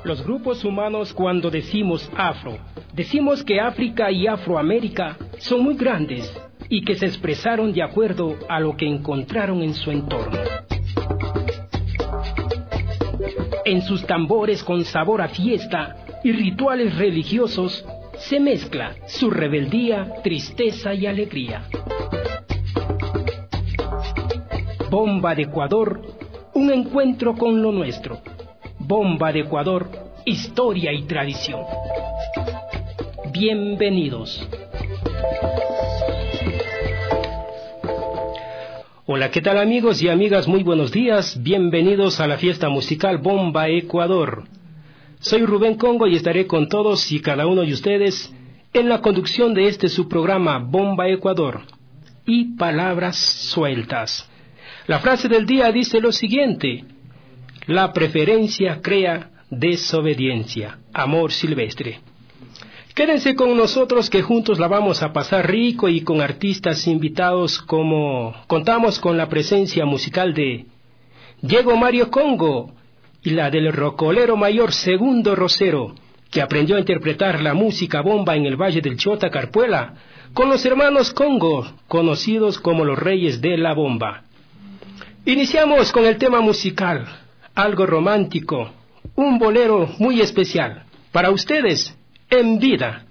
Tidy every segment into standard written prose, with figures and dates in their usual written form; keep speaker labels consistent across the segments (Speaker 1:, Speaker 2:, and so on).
Speaker 1: Los grupos humanos, cuando decimos afro, decimos que África y Afroamérica son muy grandes y que se expresaron de acuerdo a lo que encontraron en su entorno. En sus tambores con sabor a fiesta y rituales religiosos se mezcla su rebeldía, tristeza y alegría. Bomba de Ecuador, un encuentro con lo nuestro. Bomba de Ecuador, historia y tradición. Bienvenidos. Hola, ¿qué tal amigos y amigas? Muy buenos días. Bienvenidos a la fiesta musical Bomba Ecuador. Soy Rubén Congo y estaré con todos y cada uno de ustedes en la conducción de este su programa Bomba Ecuador y Palabras Sueltas. La frase del día dice lo siguiente: la preferencia crea desobediencia. Amor Silvestre. Quédense con nosotros que juntos la vamos a pasar rico y con artistas invitados como contamos con la presencia musical de Diego Mario Congo y la del rocolero mayor Segundo Rosero, que aprendió a interpretar la música bomba en el Valle del Chota Carpuela con los hermanos Congo, conocidos como los Reyes de la Bomba. Iniciamos con el tema musical, algo romántico, un bolero muy especial para ustedes en vida.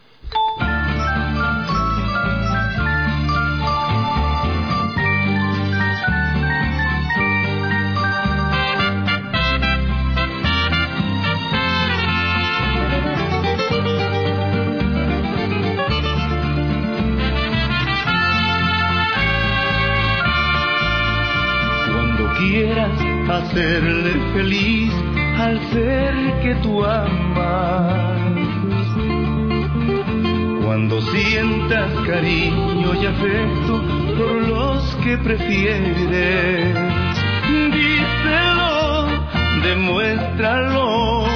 Speaker 2: Hacerle feliz al ser que tú amas. Cuando sientas cariño y afecto por los que prefieres, díselo, demuéstralo,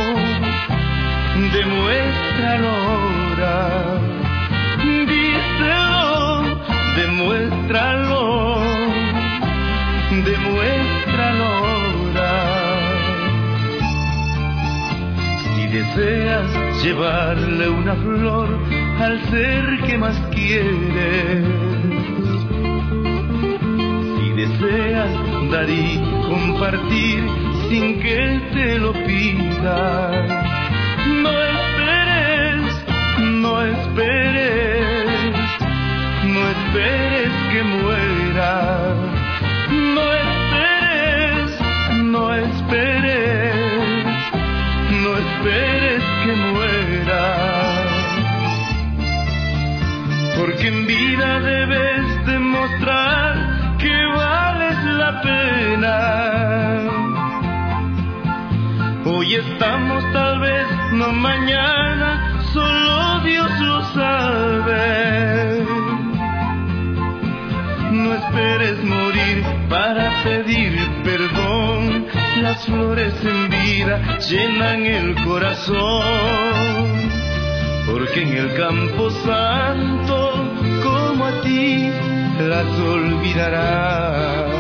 Speaker 2: demuéstralo ahora. Díselo, demuéstralo, demuéstralo. Si deseas llevarle una flor al ser que más quieres, si deseas dar y compartir sin que él te lo pida, no esperes, no esperes, no esperes que muera. No esperes, no esperes, no esperes que muera. Porque en vida debes demostrar que vales la pena. Hoy estamos, tal vez no mañana, solo Dios lo sabe. No esperes morir para pedir perdón. Las flores en vida llenan el corazón. Porque en el campo santo, como a ti, las olvidarás.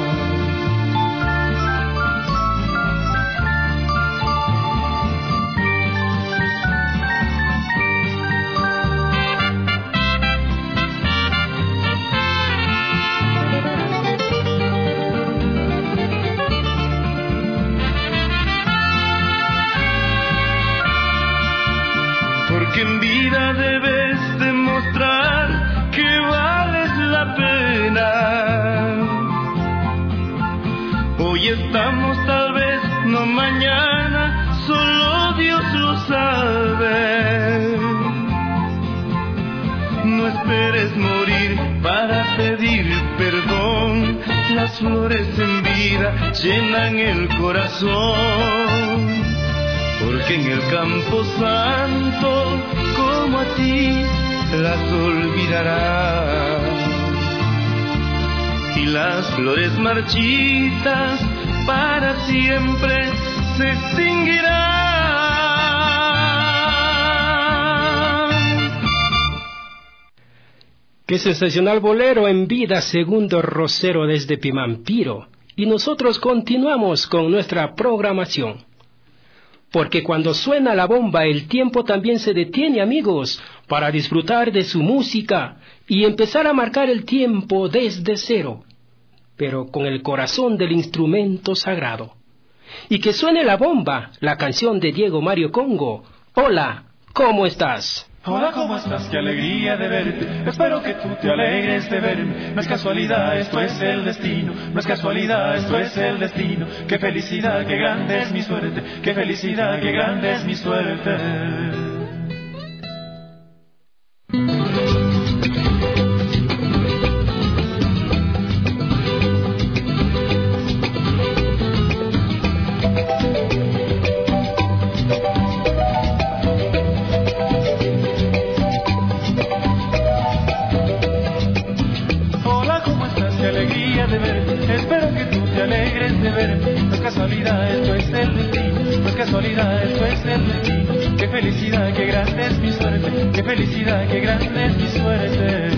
Speaker 2: Porque en vida debes demostrar que vales la pena. Hoy estamos, tal vez no mañana, solo Dios lo sabe. No esperes morir para pedir perdón. Las flores en vida llenan el corazón. Porque en el campo santo, como a ti, las olvidarás. Y las flores marchitas para siempre se extinguirán.
Speaker 1: Qué sensacional bolero en vida, Segundo Rosero desde Pimampiro. Y nosotros continuamos con nuestra programación. porque cuando suena la bomba el tiempo también se detiene, amigos, para disfrutar de su música y empezar a marcar el tiempo desde cero, pero con el corazón del instrumento sagrado. Y que suene la bomba, la canción de Diego Mario Congo. Hola, ¿cómo estás?
Speaker 2: Hola, ¿cómo estás? Qué alegría de verte. Espero que tú te alegres de verme. No es casualidad, esto es el destino. No es casualidad, esto es el destino. Qué felicidad, qué grande es mi suerte. Qué felicidad, qué grande es mi suerte. Espero que tú te alegres de verme. No es casualidad, esto es el destino. No es casualidad, esto es el destino. Qué felicidad, qué grande es mi suerte. Qué felicidad, qué grande es mi suerte.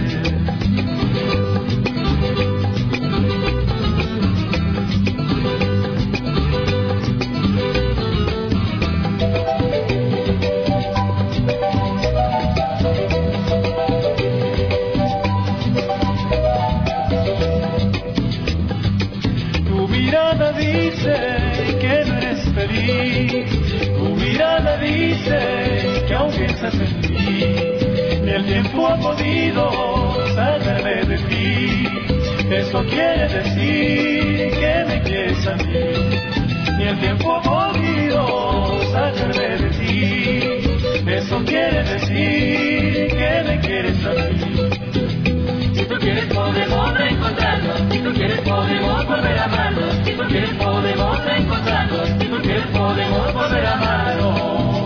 Speaker 2: Dice que no eres feliz, tu mirada dice que aún piensas en mí, ni el tiempo ha podido sacarme de ti, eso quiere decir que me quieres a mí, ni el tiempo ha podido sacarme de ti, eso quiere decir que me quieres a mí. Si tú quieres podemos reencontrarnos, si tú quieres podemos volver a amarnos, si tú quieres podemos reencontrarnos, si tú quieres podemos volver a amarnos.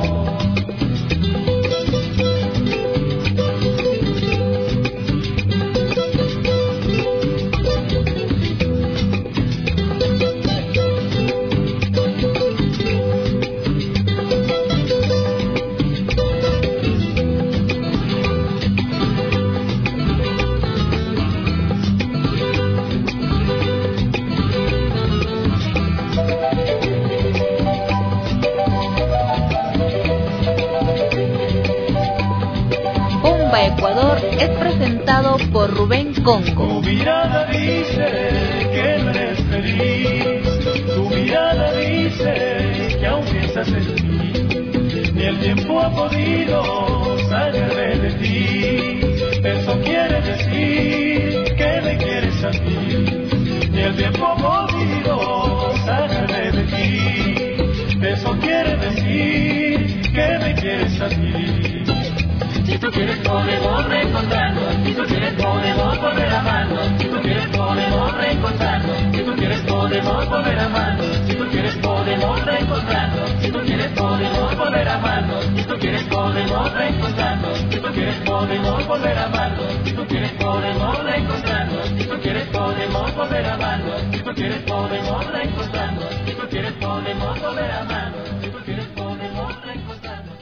Speaker 3: Ecuador es presentado por Rubén Congo.
Speaker 2: Tu mirada dice que no eres feliz, tu mirada dice que aún piensas en mí, ni el tiempo ha podido sacarme de ti, eso quiere decir que me quieres a mí, ni el tiempo ha podido sacarme de ti, eso quiere decir que me quieres a ti. Si tú quieres podemos reencontrarnos, si tú quieres podemos volver a amarnos, si tú quieres podemos reencontrarnos, si tú quieres podemos volver a amarnos, si tú quieres podemos reencontrarnos, si tú quieres podemos volver a amarnos, si tú quieres podemos reencontrarnos, si tú quieres podemos volver a amarnos, si tú quieres podemos reencontrarnos, si tú quieres podemos volver a amarnos, si tú quieres podemos reencontrarnos, si tú quieres podemos volver a amarnos, si tú quieres podemos reencontrarnos.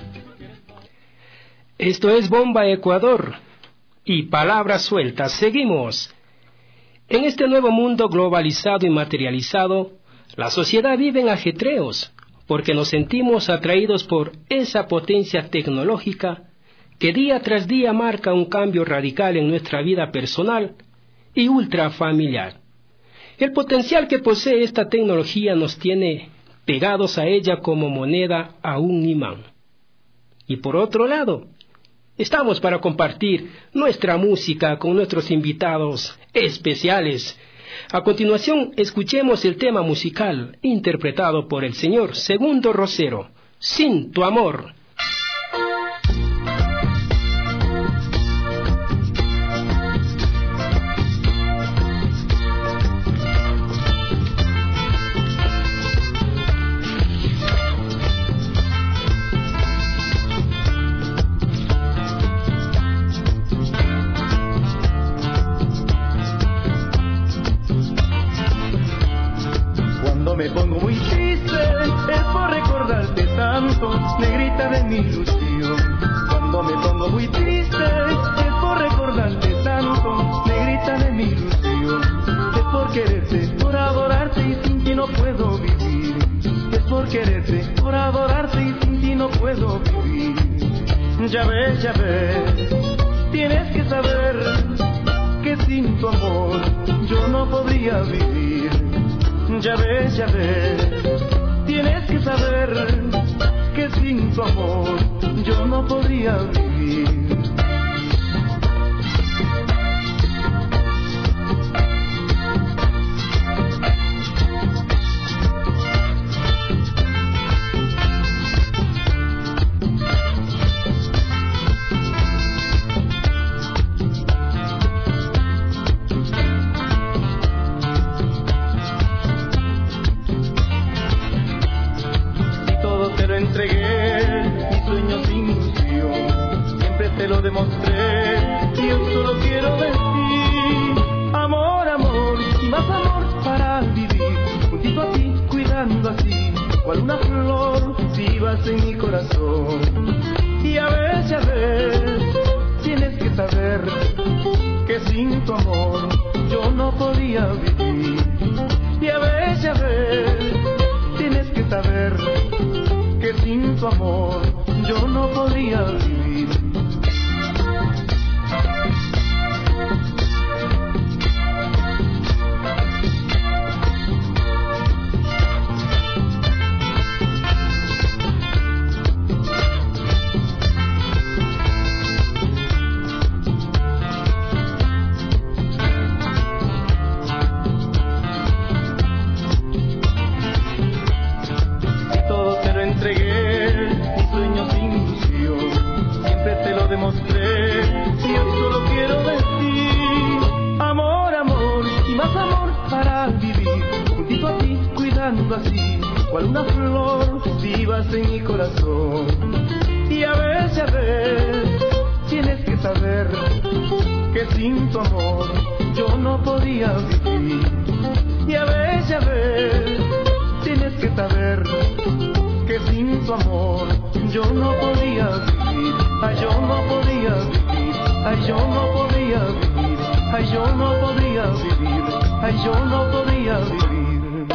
Speaker 1: Esto es Bomba Ecuador y palabras sueltas. Seguimos. En este nuevo mundo globalizado y materializado, la sociedad vive en ajetreos porque nos sentimos atraídos por esa potencia tecnológica que día tras día marca un cambio radical en nuestra vida personal y ultrafamiliar. El potencial que posee esta tecnología nos tiene pegados a ella como moneda a un imán. Y por otro lado, estamos para compartir nuestra música con nuestros invitados especiales. A continuación, escuchemos el tema musical interpretado por el señor Segundo Rosero, Sin tu amor.
Speaker 2: Me pongo muy triste, es por recordarte tanto, negrita de mi ilusión. Cuando me pongo muy triste, es por recordarte tanto, negrita de mi ilusión. Es por quererte, por adorarte y sin ti no puedo vivir. Es por quererte, por adorarte puedo vivir. Ya ves, tienes que saber que sin tu amor yo no podría vivir. Ya ves, tienes que saber que sin tu amor yo no podría vivir. Una flor vivas en mi corazón. Y a ver, tienes que saber que sin tu amor yo no podía vivir. Y a ver, tienes que saber que sin tu amor yo no podía vivir. Así, cual una flor vivas en mi corazón. Y a ver, tienes que saber que sin tu amor yo no podía vivir. Y a ver, tienes que saber que sin tu amor yo no podía vivir. Ay, yo no podía vivir. Ay, yo no podía vivir. Ay, yo no podía vivir. Ay, yo no podía vivir.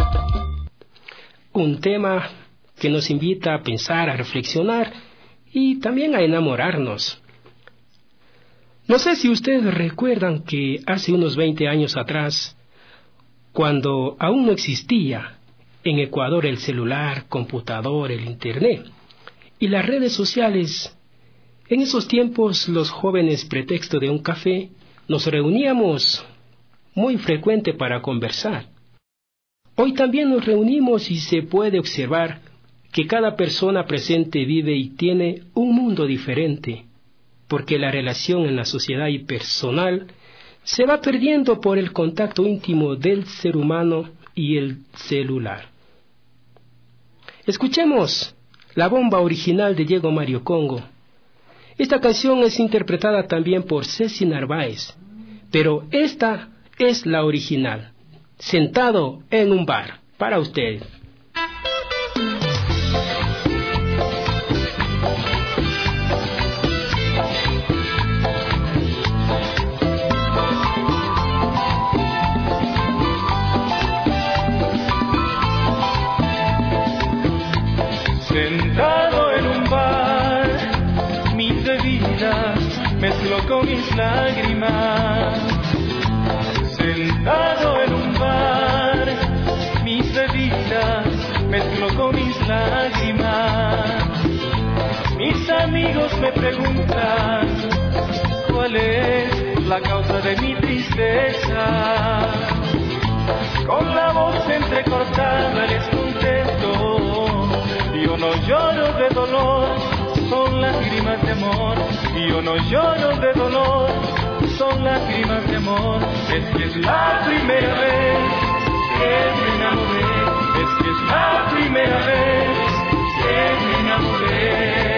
Speaker 1: Un tema que nos invita a pensar, a reflexionar y también a enamorarnos. No sé si ustedes recuerdan que hace unos 20 años atrás, cuando aún no existía en Ecuador el celular, computador, el internet y las redes sociales, en esos tiempos los jóvenes, pretexto de un café, nos reuníamos muy frecuente para conversar. Hoy también nos reunimos y se puede observar que cada persona presente vive y tiene un mundo diferente, porque la relación en la sociedad y personal se va perdiendo por el contacto íntimo del ser humano y el celular. Escuchemos la bomba original de Diego Mario Congo. Esta canción es interpretada también por Ceci Narváez, pero esta es la original. Sentado en un bar, para ustedes.
Speaker 2: Sentado en un bar, mis bebidas mezclo con mis lágrimas. Sentado en un bar, mis bebidas mezclo con mis lágrimas. Mis amigos me preguntan cuál es la causa de mi tristeza. Con la voz entrecortada les contesto: yo no lloro de dolor, son lágrimas de amor. Yo no lloro de dolor, son lágrimas de amor. Es que es la primera vez que me enamoré. Es que es la primera vez que me enamoré.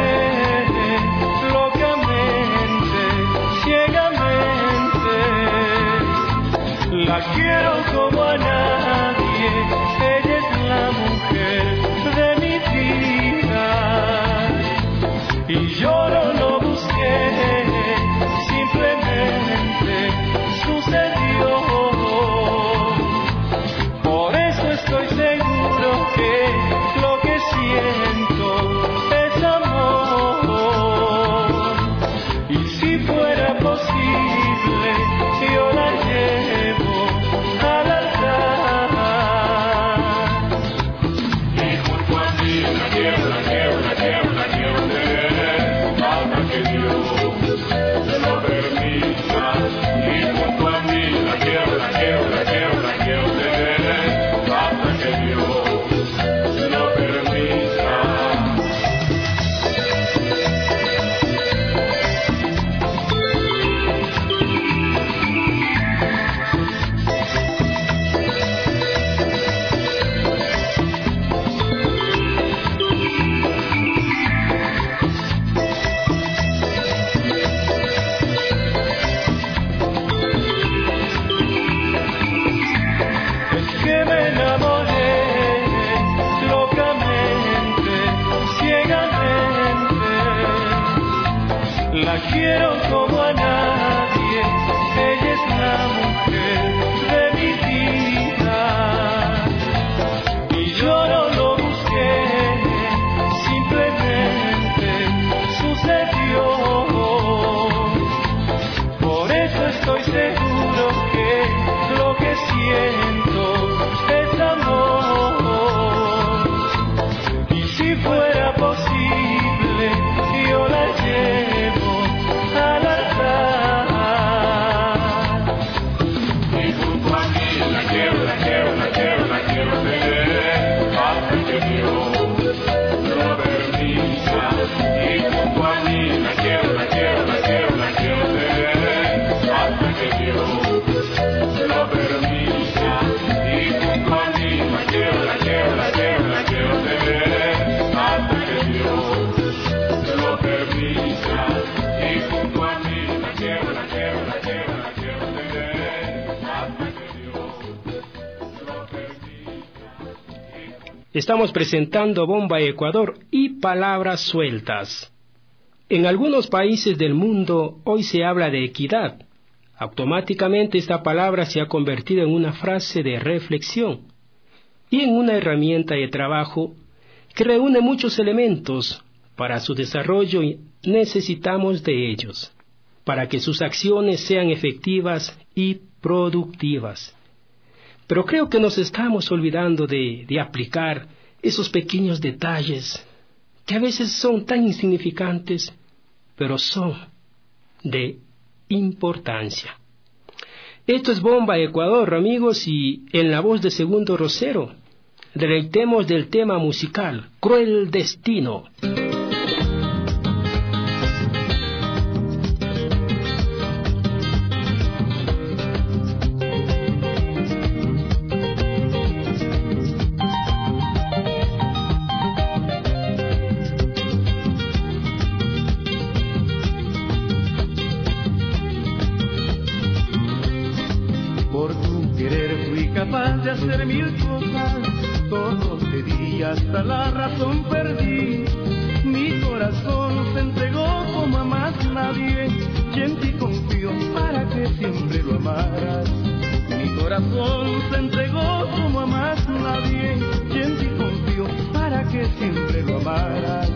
Speaker 2: locamente, ciegamente. La quiero como a nadie, ella es la mujer de mi vida. Y yo no lo busqué, simplemente sucedió. Por eso estoy seguro que lo que siento es amor. Y si fuera posible, yo la llevo al altar. Y junto a mí la quiero tener, hasta que Dios se lo permita. Y junto a mí la quiero tener, hasta que Dios se lo permita. Es que me enamoré locamente, ciegamente. La quiero como a nadie, ella es la mujer de mi vida. Y yo no lo busqué, simplemente sucedió. Por eso estoy seguro que lo que siento es amor. Y si fuera posible, yo la llevo al altar. Y junto a mí la quiero tener, hasta que Dios lo permita. Y junto a mí la quiero tener, hasta que Dios lo permita. Y junto a mí la quiero tener, hasta que Dios lo permita. Y junto a mí la quiero tener, hasta que Dios lo permita.
Speaker 1: Estamos presentando Bomba Ecuador y palabras sueltas. En algunos países del mundo hoy se habla de equidad. Automáticamente esta palabra se ha convertido en una frase de reflexión y en una herramienta de trabajo que reúne muchos elementos. Para su desarrollo necesitamos de ellos, para que sus acciones sean efectivas y productivas. Pero creo que nos estamos olvidando de aplicar esos pequeños detalles que a veces son tan insignificantes, pero son de importancia. Esto es Bomba Ecuador, amigos, y en la voz de Segundo Rosero, deleitemos del tema musical Cruel Destino.
Speaker 2: Capaz de hacer mil cosas, todo te di, hasta la razón perdí. Mi corazón se entregó como a más nadie, y en ti confío para que siempre lo amaras. Mi corazón se entregó como a más nadie, y en ti confío para que siempre lo amaras.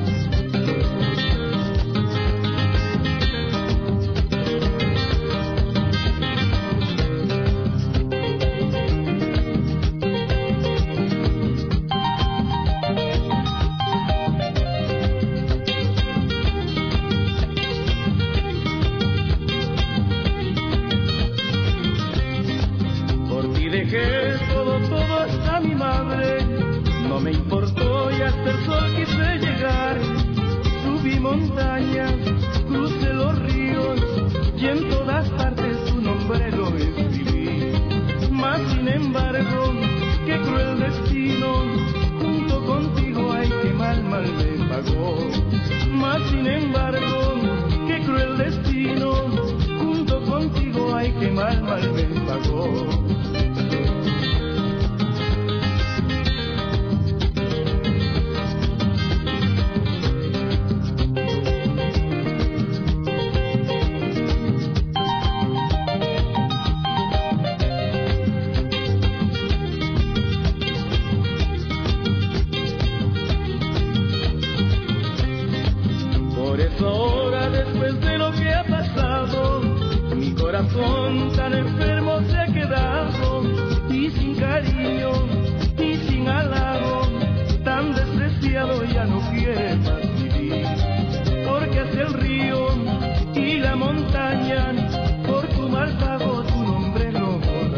Speaker 2: Dejé todo hasta mi madre, no me importó y hasta el sol quise llegar. Subí montañas, crucé los ríos y en todas partes su nombre lo escribí. Mas sin embargo, qué cruel destino, junto contigo ay que mal me pagó. Mas sin embargo, qué cruel destino, junto contigo ay que mal me pagó.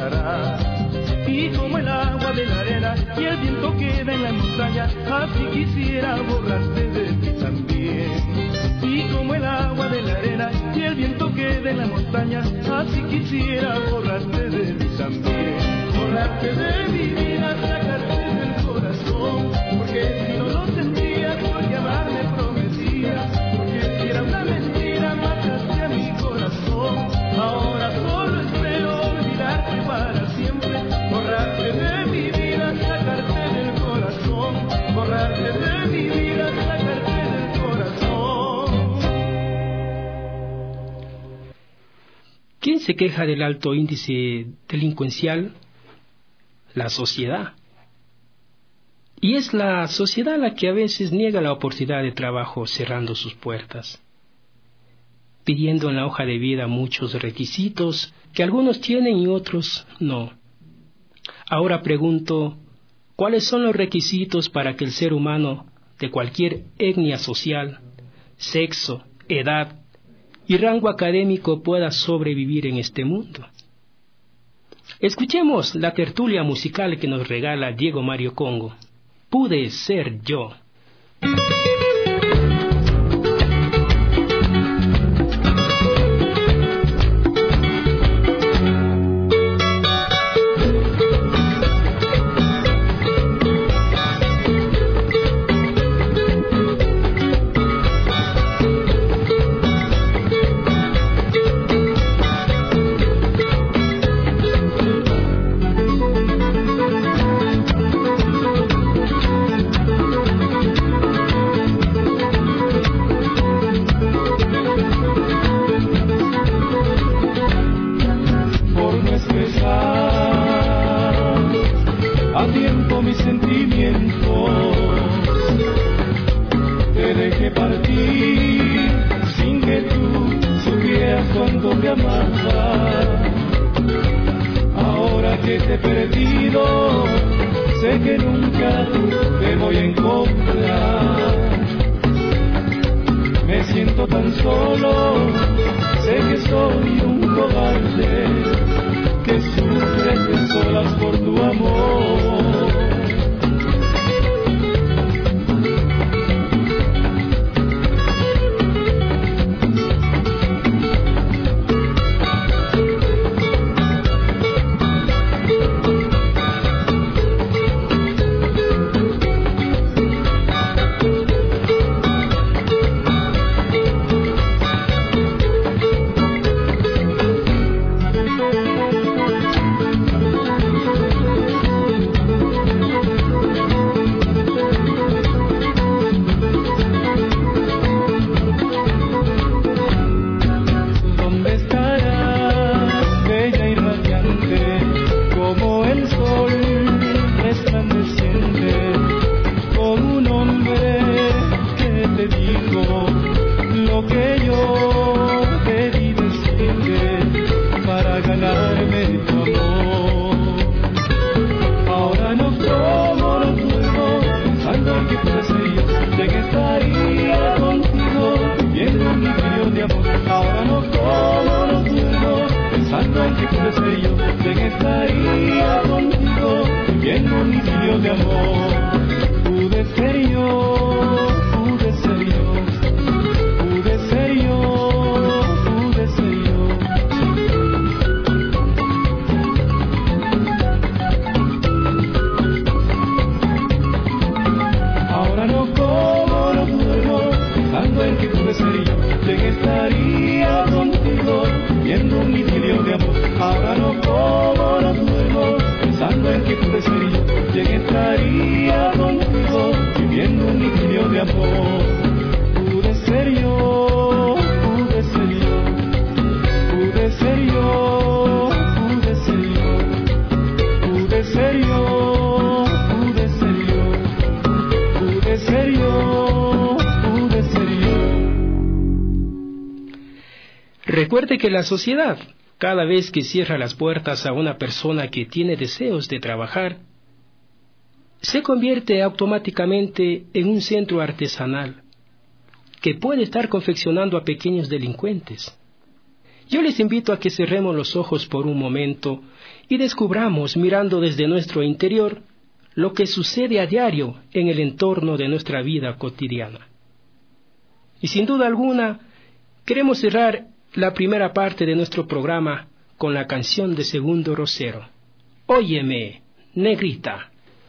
Speaker 2: pasará. Y como el agua de la arena y el viento queda en la montaña, así quisiera borrarte de ti también. Y como el agua de la arena y el viento queda en la montaña, así quisiera borrarte de ti también. Borrarte de mi vida, sacarte del corazón, porque si no lo sentías, porque amar me prometías, porque si era una mentira, mataste a mi corazón. Ahora solo espero olvidarte para siempre, borrarte de mi vida, sacarte del corazón, borrarte de mi vida, sacarte del corazón.
Speaker 1: ¿Quién se queja del alto índice delincuencial? La sociedad. Y es la sociedad la que a veces niega la oportunidad de trabajo cerrando sus puertas, pidiendo en la hoja de vida muchos requisitos que algunos tienen y otros no. Ahora pregunto, ¿cuáles son los requisitos para que el ser humano de cualquier etnia social, sexo, edad y rango académico pueda sobrevivir en este mundo? Escuchemos la tertulia musical que nos regala Diego Mario Congo. Pude ser yo.
Speaker 2: Ahora que te he perdido, sé que nunca te voy a encontrar. Me siento tan solo, sé que soy un cobarde que sufre de solas por tu amor.
Speaker 1: Recuerde que la sociedad, cada vez que cierra las puertas a una persona que tiene deseos de trabajar, se convierte automáticamente en un centro artesanal que puede estar confeccionando a pequeños delincuentes. Yo les invito a que cerremos los ojos por un momento y descubramos, mirando desde nuestro interior, lo que sucede a diario en el entorno de nuestra vida cotidiana. Y sin duda alguna, queremos cerrar la primera parte de nuestro programa con la canción de Segundo Rosero, Óyeme, negrita.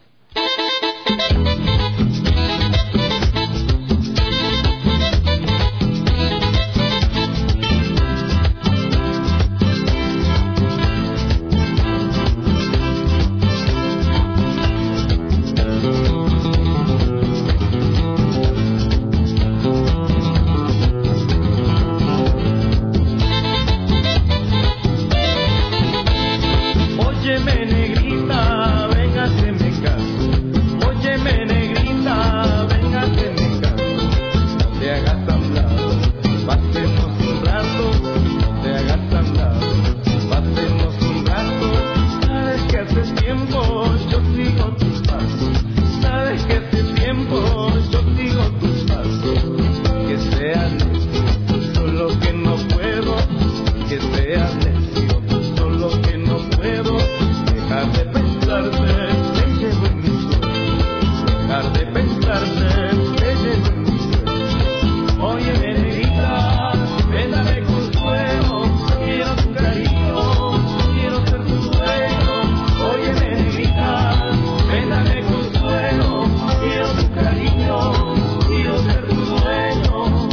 Speaker 2: Óyeme, negrita, ven, haceme caso. Óyeme, negrita, ven, haceme caso. No te hagas a un lado, pasemos un rato. No te hagas a un lado, pasemos un rato. Sabes que hace tiempo yo sigo tus pasos. Sabes que hace tiempo yo sigo tus pasos. Que sea necio, solo que no puedo. Que sea necio, solo que no puedo. Dejar de pensarte, te llevo en mis sueños. Dejar de pensarte, te llevo en mis sueños. Óyeme, negrita, ven, dame consuelo. Quiero tu cariño, quiero ser tu dueño. Óyeme, negrita, ven, dame consuelo. Quiero tu cariño, quiero ser tu dueño.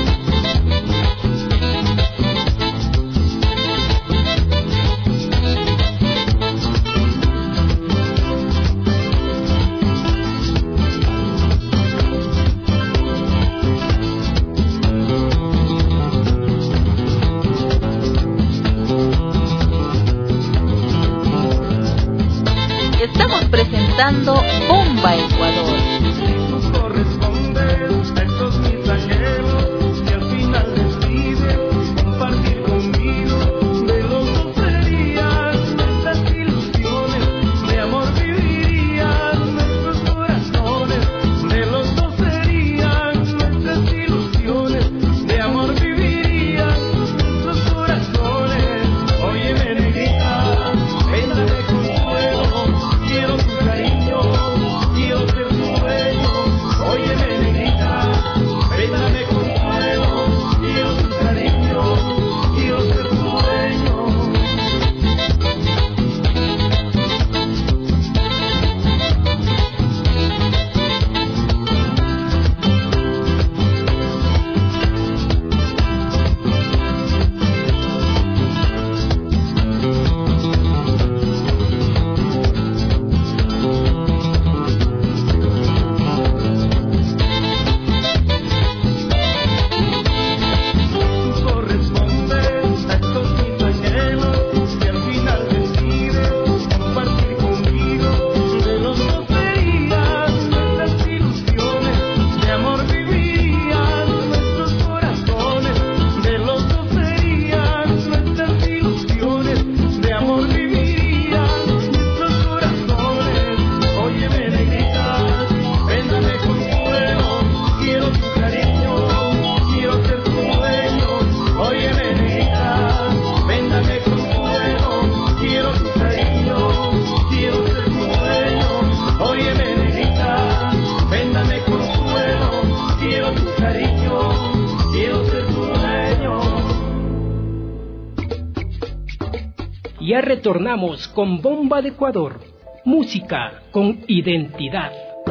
Speaker 3: Estamos presentando Bomba Ecuador.
Speaker 2: Tú correspondes a estos mis anhelos y al final decides compartir conmigo. De los dos serían nuestras ilusiones, de amor vivirían nuestros corazones. De los dos serían nuestras ilusiones, de amor vivirían nuestros corazones. Óyeme, negrita, ven, dame consuelo. Quiero tu cariño, quiero ser tu dueño. Óyeme, negrita, ven, dame consuelo. Quiero tu cariño, quiero ser tu dueño. Tú correspondes a estos mis anhelos y al final decides compartir conmigo. De los dos serían nuestras ilusiones, de amor vivirían nuestros corazones. De los dos serían nuestras ilusiones, de amor vivirían nuestros corazones. Óyeme, negrita, ven, dame consuelo. Quiero tu cariño, quiero ser tu dueño. Óyeme, negrita, ven, dame consuelo. Quiero tu cariño, quiero ser tu dueño. Óyeme, negrita, ven, dame consuelo. Quiero tu cariño, quiero ser tu dueño.
Speaker 1: Ya retornamos con Bomba de Ecuador, música con identidad.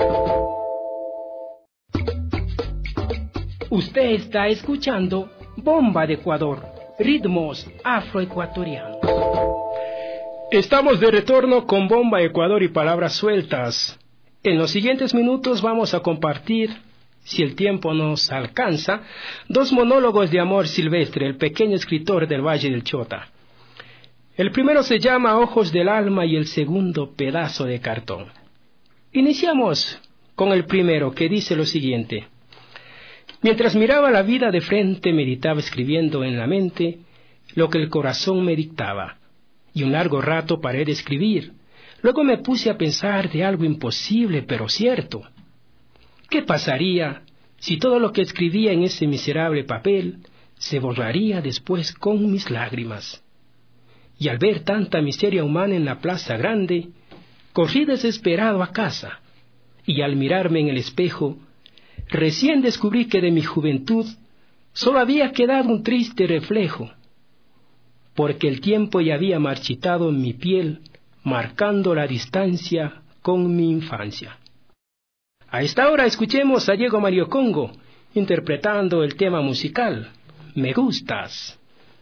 Speaker 1: Usted está escuchando Bomba de Ecuador, ritmos afroecuatorianos. Estamos de retorno con Bomba Ecuador y palabras sueltas. En los siguientes minutos vamos a compartir, si el tiempo nos alcanza, 2 monólogos de Amor Silvestre, el pequeño escritor del Valle del Chota. El primero se llama Ojos del Alma y el segundo Pedazo de Cartón. Iniciamos con el primero, que dice lo siguiente. Mientras miraba la vida de frente, meditaba escribiendo en la mente lo que el corazón me dictaba, y un largo rato paré de escribir. Luego me puse a pensar de algo imposible pero cierto. ¿Qué pasaría si todo lo que escribía en ese miserable papel se borraría después con mis lágrimas. Y al ver tanta miseria humana en la plaza grande, corrí desesperado a casa, y al mirarme en el espejo, recién descubrí que de mi juventud solo había quedado un triste reflejo, porque el tiempo ya había marchitado en mi piel, marcando la distancia con mi infancia. A esta hora escuchemos a Diego Mario Congo interpretando el tema musical Me Gustas.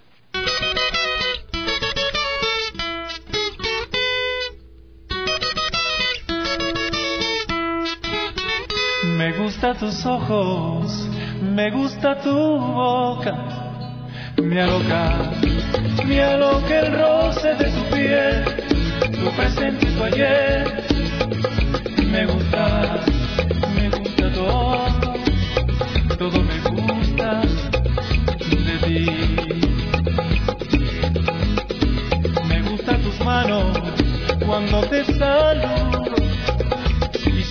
Speaker 2: Me gusta tus ojos, me gusta tu boca, me aloca el roce de tu piel, tu presente y tu ayer. Me gusta todo me gusta de ti. Me gustan tus manos cuando te saludo y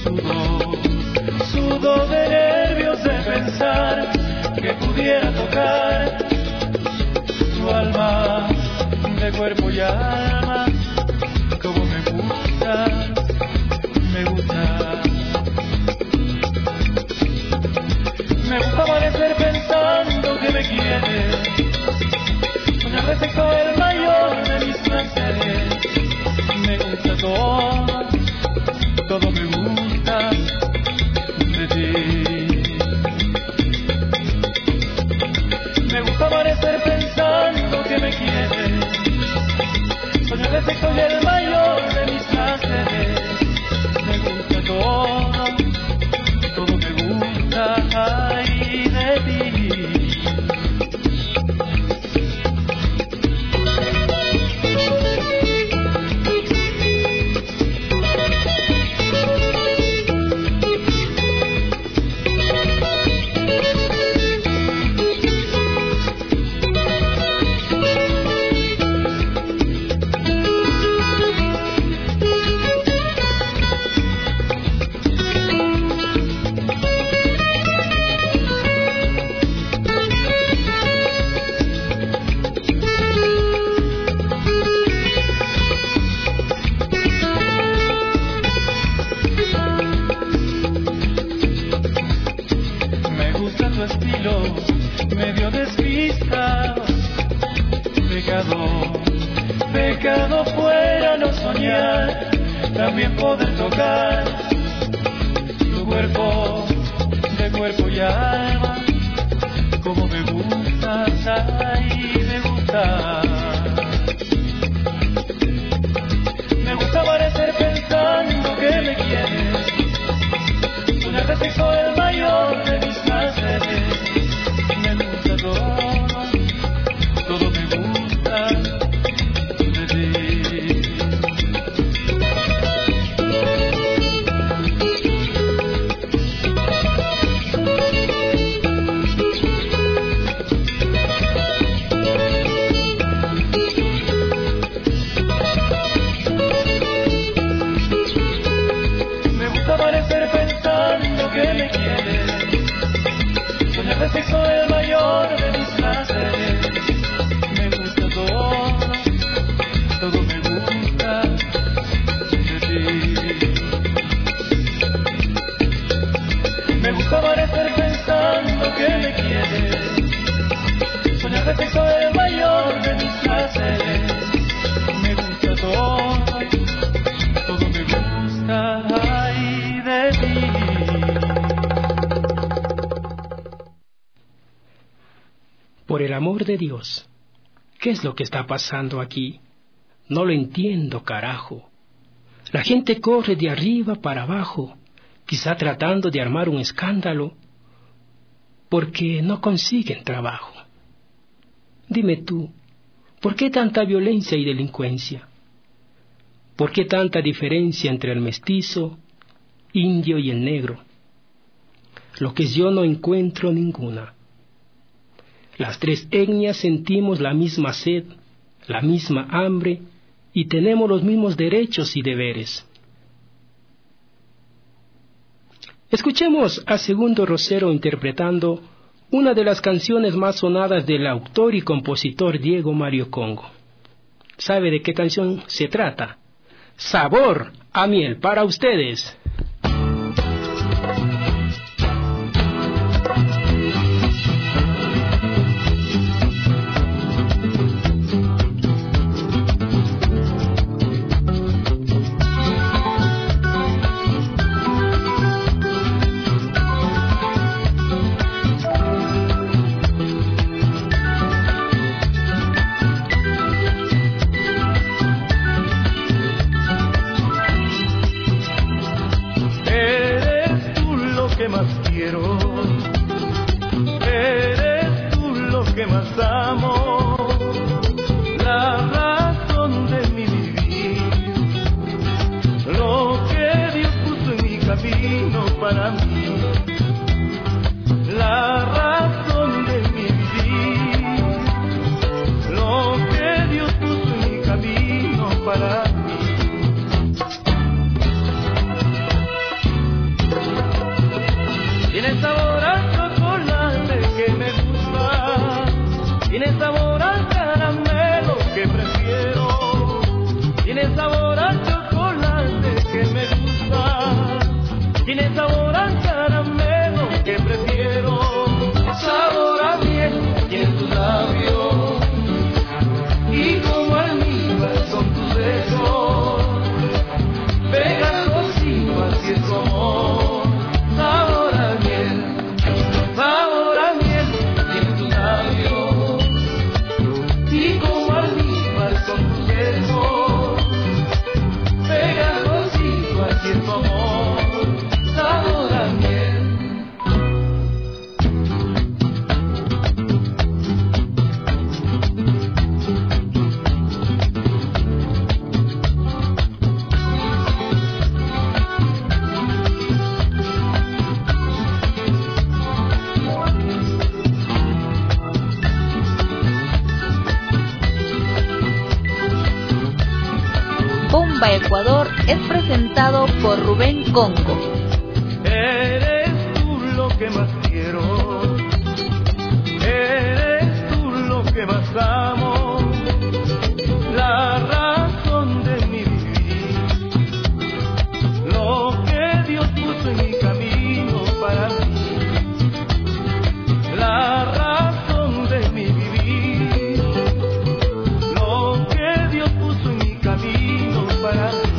Speaker 2: sudo de nervios de pensar que pudiera tocar tu alma de cuerpo y alma. Como me gusta. Me gusta amanecer pensando que me quieres, soñar de sexo el mayor de mis placeres. Me gusta todo me gusta de ti. Me gusta amanecer pensando que me quieres, soñar de sexo el mayor de mis placeres. Me gusta todo me gusta, ay, de ti. Medio despistado, pecado fuera no soñar, también poder tocar tu cuerpo de cuerpo y alma. Como me gustas, ay, me gusta. Me gusta amanecer pensando que me quieres, soñar de sexo el mayor de mis placeres. Todo me gusta de ti. Me gusta amanecer pensando que me quieres, soñar de sexo el mayor de mis placeres. Me gusta todo me gusta de ti. Me gusta amanecer pensando que me quieres, soñar de sexo el mayor de mis placeres. Me gusta todo me gusta, ay, de ti.
Speaker 1: Por el amor de Dios, ¿qué es lo que está pasando aquí? No lo entiendo, carajo. La gente corre de arriba para abajo, quizá tratando de armar un escándalo, porque no consiguen trabajo. Dime tú, ¿por qué tanta violencia y delincuencia? ¿Por qué tanta diferencia entre el mestizo, indio y el negro? Lo que yo no encuentro ninguna. Las tres etnias sentimos la misma sed, la misma hambre y tenemos los mismos derechos y deberes. Escuchemos a Segundo Rosero interpretando una de las canciones más sonadas del autor y compositor Diego Mario Congo. ¿Sabe de qué canción se trata? Sabor a miel para ustedes.
Speaker 3: Bomba Ecuador es presentado por Rubén Congo.
Speaker 2: Eres tú lo que más quiero, eres tú lo que más amo, la razón de mi vivir, lo que Dios puso en mi camino para mí, la razón de mi vivir, lo que Dios puso en mi camino para mí.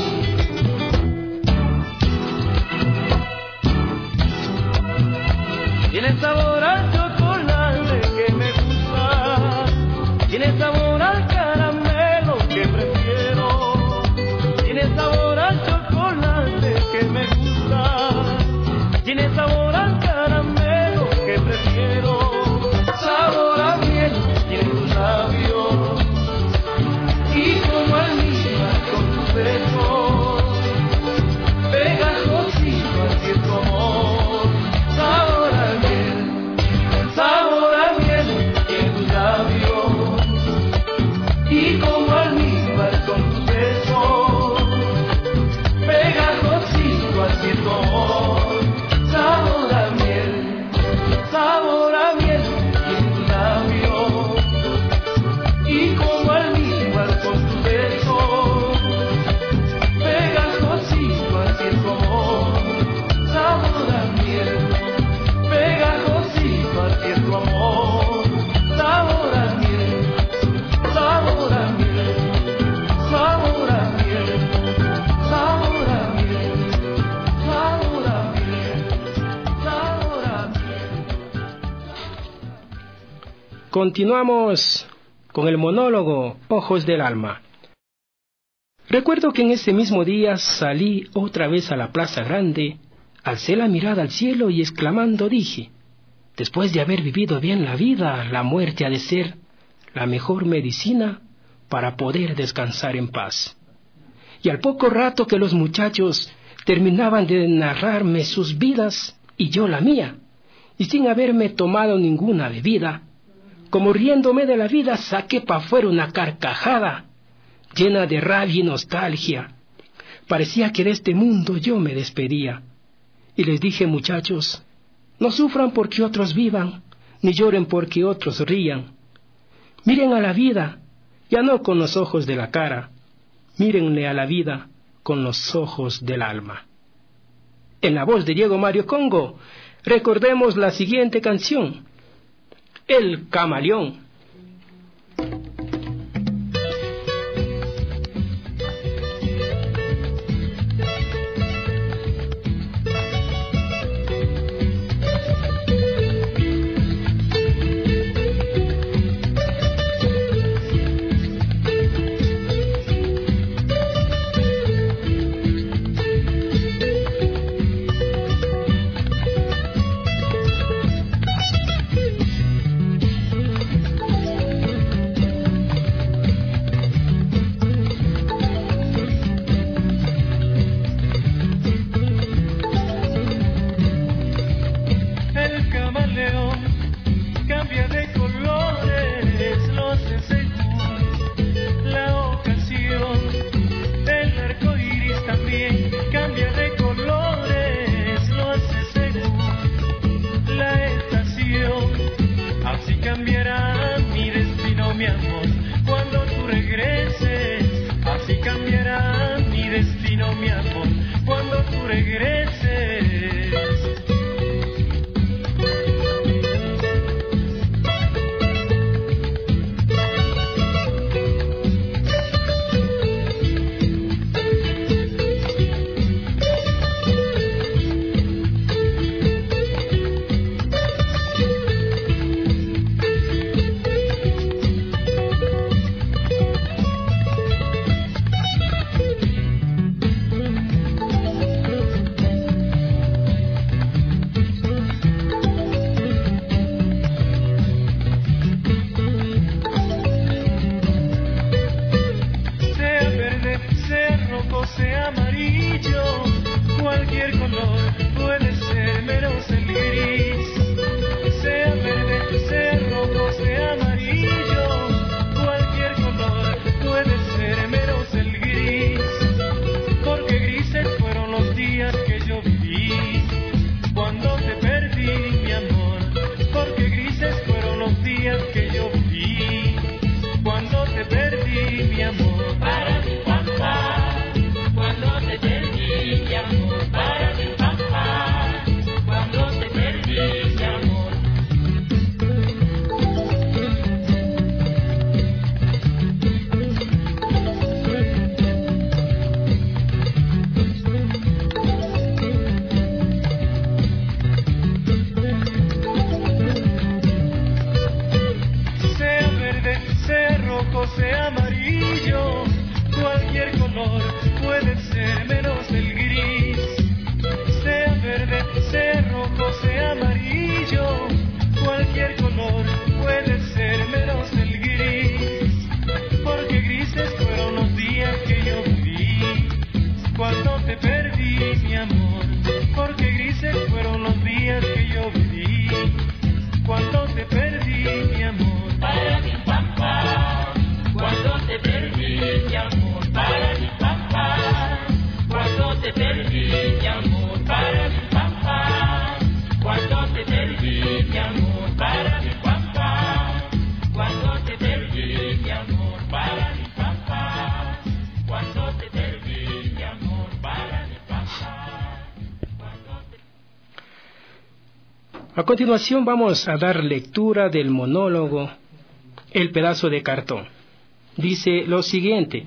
Speaker 2: Tiene sabor al chocolate que me gusta, tiene sabor al caramelo que prefiero, tiene sabor al chocolate que me gusta, tiene sabor al caramelo que prefiero, sabor a miel tiene tus labios y como almíbar con tus besos, pegajosito así es tu amor, sabor a miel, sabor a miel en tus labios y como almíbar con tus besos, pegajosito así es tu amor, sabor a miel en tus labios y como almíbar con tus besos, pegajosito así es tu amor, sabor a miel, pegajosito así es tu amor, sabor a miel, sabor a miel, sabor a miel, sabor a miel, sabor a miel, sabor a miel.
Speaker 1: Continuamos con el monólogo Ojos del Alma. Recuerdo que en ese mismo día salí otra vez a la Plaza Grande, alcé la mirada al cielo y exclamando dije: después de haber vivido bien la vida, la muerte ha de ser la mejor medicina para poder descansar en paz. Y al poco rato que los muchachos terminaban de narrarme sus vidas y yo la mía, y sin haberme tomado ninguna bebida, como riéndome de la vida saqué pa' fuera una carcajada llena de rabia y nostalgia. Parecía que de este mundo yo me despedía. Y les dije: muchachos, no sufran porque otros vivan, ni lloren porque otros rían. Miren a la vida, ya no con los ojos de la cara, mírenle a la vida con los ojos del alma. En la voz de Diego Mario Congo, recordemos la siguiente canción, El Camaleón. A continuación vamos a dar lectura del monólogo El pedazo de cartón. Dice lo siguiente: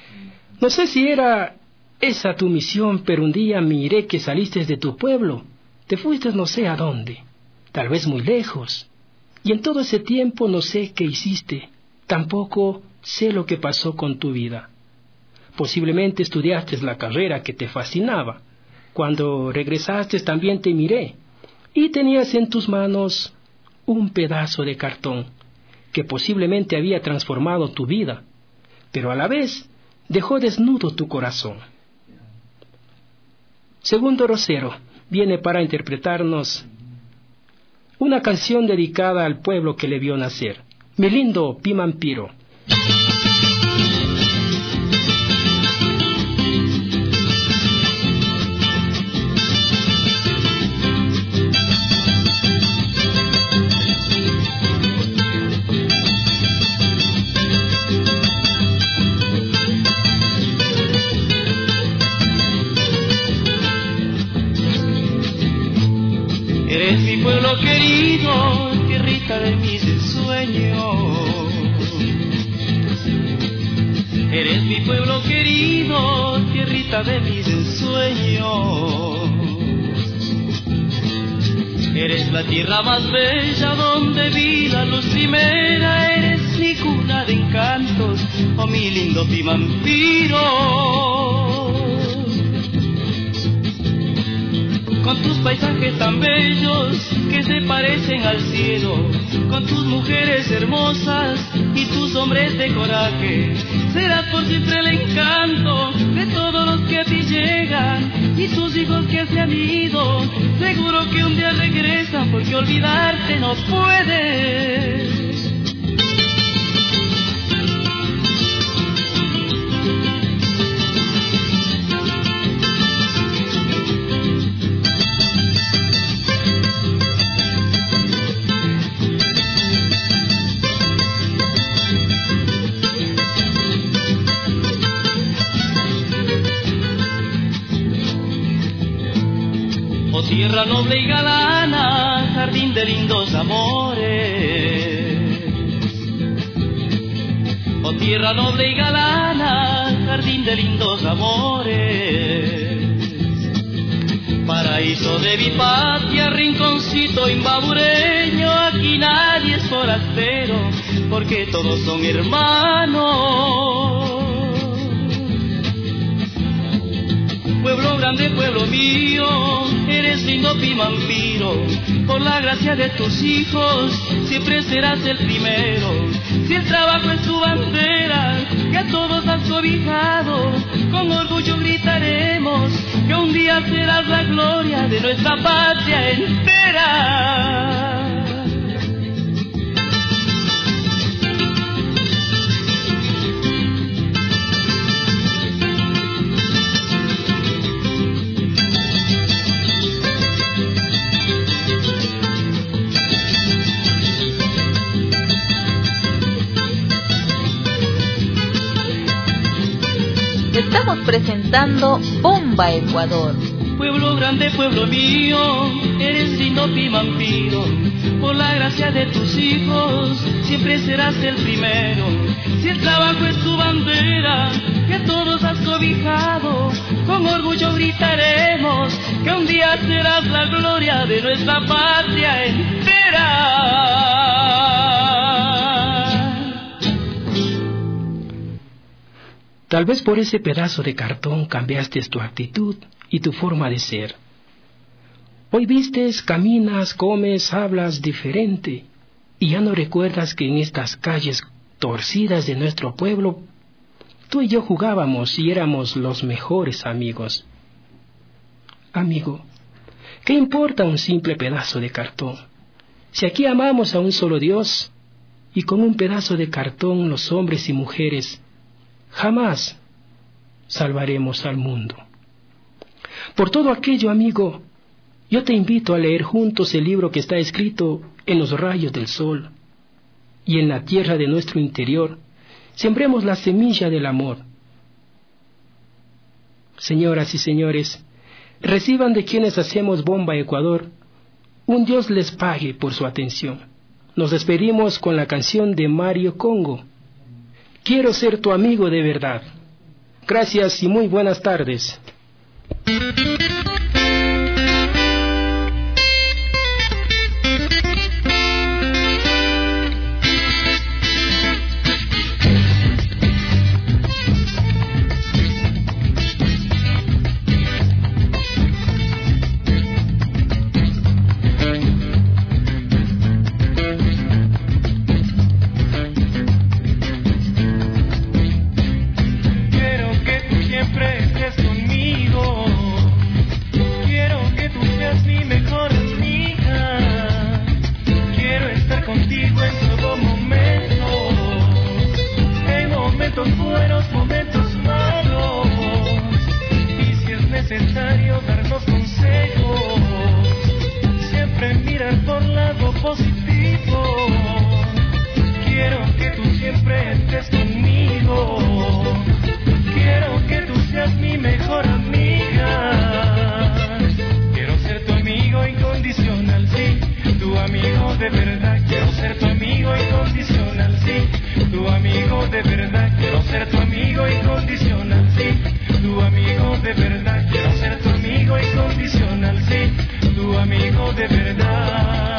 Speaker 1: no sé si era esa tu misión, pero un día miré que saliste de tu pueblo, te fuiste no sé a dónde, tal vez muy lejos, y en todo ese tiempo no sé qué hiciste, tampoco sé lo que pasó con tu vida. Posiblemente estudiaste la carrera que te fascinaba. Cuando regresaste también te miré, y tenías en tus manos un pedazo de cartón que posiblemente había transformado tu vida, pero a la vez dejó desnudo tu corazón. Segundo Rosero viene para interpretarnos una canción dedicada al pueblo que le vio nacer, Mi lindo Pimampiro.
Speaker 4: Eres mi pueblo querido, tierrita de mis sueños. Eres mi pueblo querido, tierrita de mis sueños. Eres la tierra más bella donde vi la luz primera. Eres mi cuna de encantos, oh mi lindo Pimampiro. Con tus paisajes tan bellos que se parecen al cielo, con tus mujeres hermosas y tus hombres de coraje, serás por siempre el encanto de todos los que a ti llegan, y tus hijos que se han ido, seguro que un día regresan porque olvidarte no puedes. Tierra noble y galana, jardín de lindos amores. Oh tierra noble y galana, jardín de lindos amores. Paraíso de mi patria, rinconcito imbabureño, aquí nadie es forastero, porque todos son hermanos. Pueblo grande, pueblo mío, eres lindo Pimampiro. Por la gracia de tus hijos, siempre serás el primero. Si el trabajo es tu bandera, que a todos has cobijado, con orgullo gritaremos que un día serás la gloria de nuestra patria entera.
Speaker 3: Estamos presentando Bomba Ecuador.
Speaker 4: Pueblo grande, pueblo mío, eres lindo Pimampiro. Por la gracia de tus hijos, siempre serás el primero. Si el trabajo es tu bandera, que todos has cobijado, con orgullo gritaremos que un día serás la gloria de nuestra patria entera.
Speaker 1: Tal vez por ese pedazo de cartón cambiaste tu actitud y tu forma de ser. Hoy vistes, caminas, comes, hablas diferente, y ya no recuerdas que en estas calles torcidas de nuestro pueblo, tú y yo jugábamos y éramos los mejores amigos. Amigo, ¿qué importa un simple pedazo de cartón? Si aquí amamos a un solo Dios, y con un pedazo de cartón los hombres y mujeres jamás salvaremos al mundo. Por todo aquello, amigo, yo te invito a leer juntos el libro que está escrito en los rayos del sol, y en la tierra de nuestro interior sembremos la semilla del amor. Señoras y señores, reciban de quienes hacemos Bomba Ecuador, un Dios les pague por su atención. Nos despedimos con la canción de Mario Congo, Quiero ser tu amigo de verdad. Gracias y muy buenas tardes.
Speaker 2: Buenos momentos malos, y si es necesario darnos consejos, siempre mirar por lado positivo. Quiero que tú siempre estés conmigo, quiero que tú seas mi mejor amiga, quiero ser tu amigo incondicional. amigo de verdad, quiero ser tu amigo incondicional, sí, tu amigo de verdad.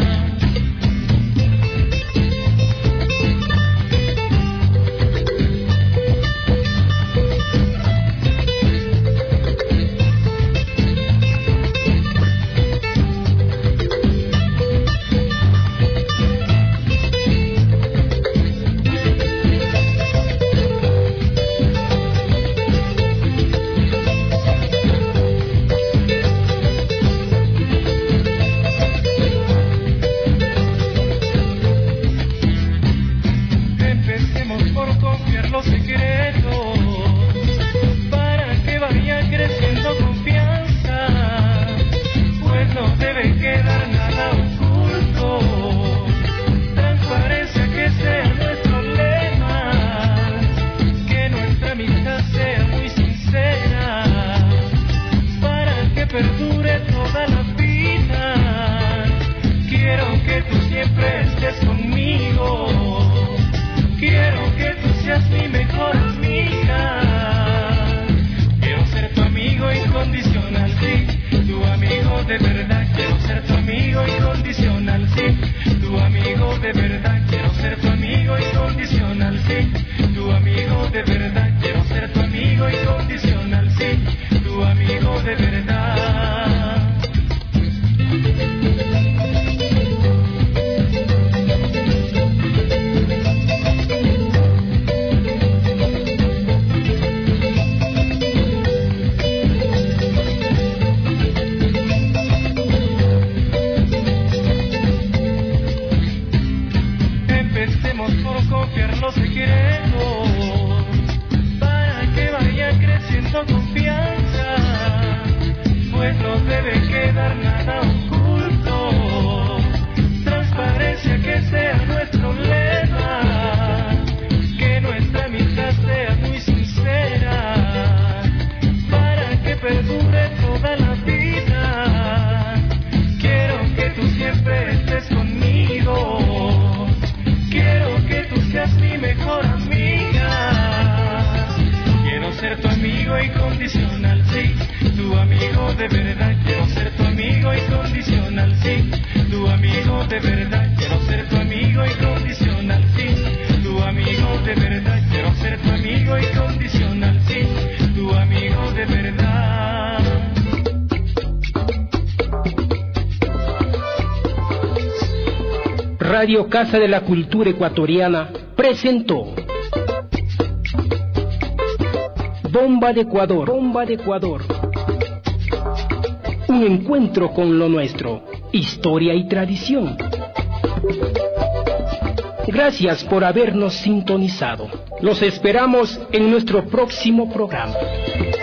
Speaker 1: Radio Casa de la Cultura Ecuatoriana presentó Bomba de Ecuador, Bomba de Ecuador. Un encuentro con lo nuestro, historia y tradición. Gracias por habernos sintonizado. Los esperamos en nuestro próximo programa.